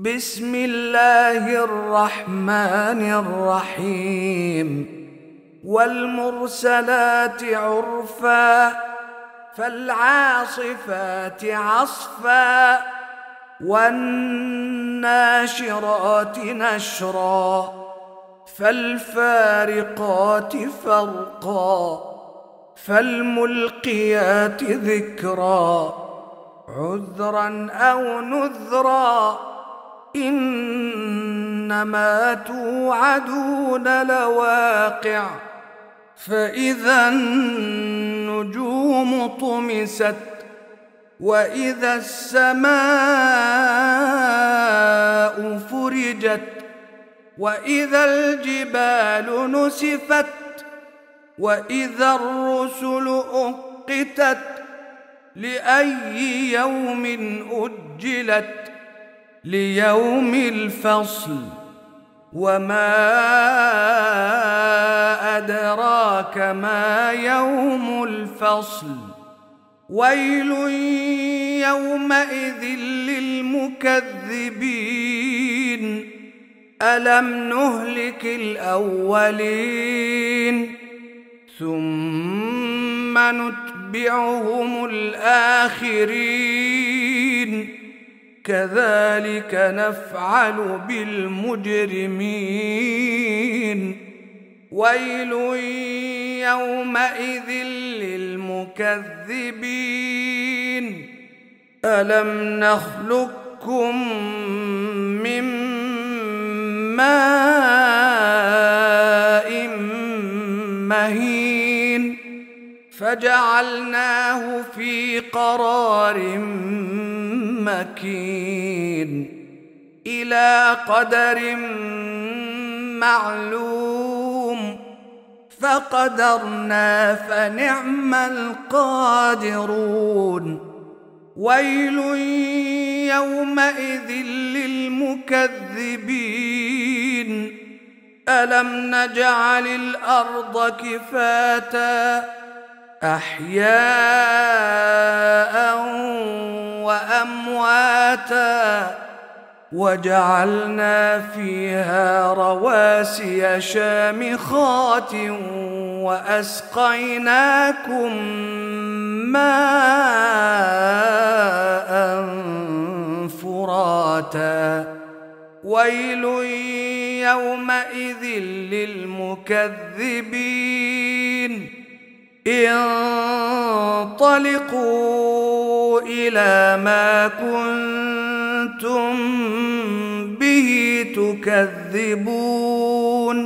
بسم الله الرحمن الرحيم والمرسلات عرفا فالعاصفات عصفا والناشرات نشرا فالفارقات فرقا فالملقيات ذكرا عذرا أو نذرا إنما توعدون لواقع فإذا النجوم طمست وإذا السماء فرجت وإذا الجبال نسفت وإذا الرسل أقتت لأي يوم أجلت ليوم الفصل وما أدراك ما يوم الفصل ويل يومئذ للمكذبين ألم نهلك الأولين ثم نتبعهم الآخرين كذلك نفعل بالمجرمين ويل يومئذ للمكذبين ألم نخلقكم من ماء مهين فجعلناه في قرار مكين إلى قدر معلوم فقدرنا فنعم القادرون ويل يومئذ للمكذبين ألم نجعل الأرض كفاتا أحياء وأمواتا وجعلنا فيها رواسي شامخات وأسقيناكم ماء فراتا ويل يومئذ للمكذبين انطلقوا إلى ما كنتم به تكذبون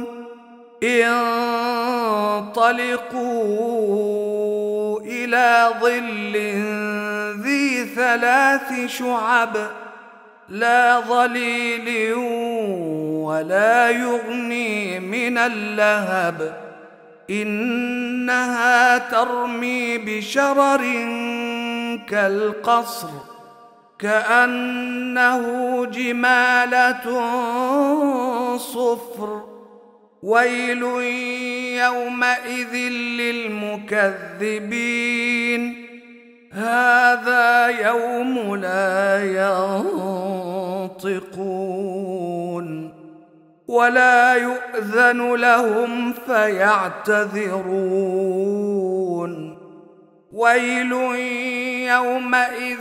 انطلقوا إلى ظل ذي 3 شعب لا ظليل ولا يغني من اللهب إنها ترمي بشرر كالقصر كأنه جمالة صفر ويل يومئذ للمكذبين هذا يوم لا ينطقون ولا يؤذن لهم فيعتذرون ويل يومئذ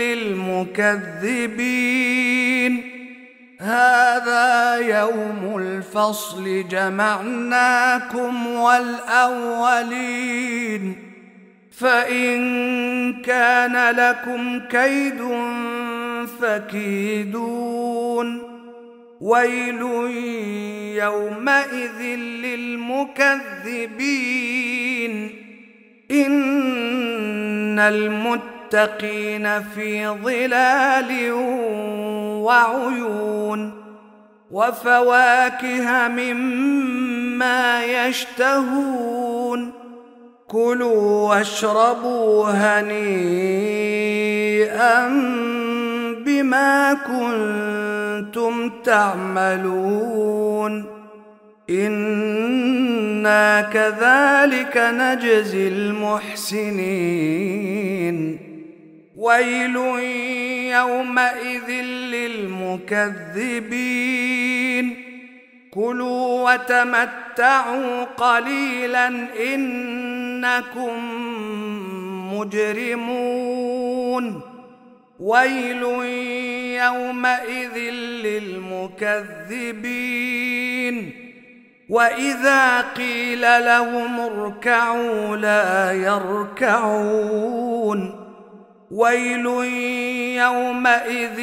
للمكذبين هذا يوم الفصل جمعناكم والأولين فإن كان لكم كيد فكيدون ويل يومئذ للمكذبين إن المتقين في ظلال وعيون وفواكه مما يشتهون كلوا واشربوا هنيئا بما كنتم تعملون إنا كذلك نجزي المحسنين ويل يومئذ للمكذبين كلوا وتمتعوا قليلا إنكم مجرمون ويل يومئذ للمكذبين وإذا قيل لهم اركعوا لا يركعون ويل يومئذ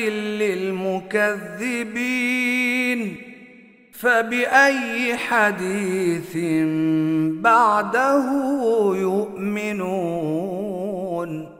للمكذبين فبأي حديث بعده يؤمنون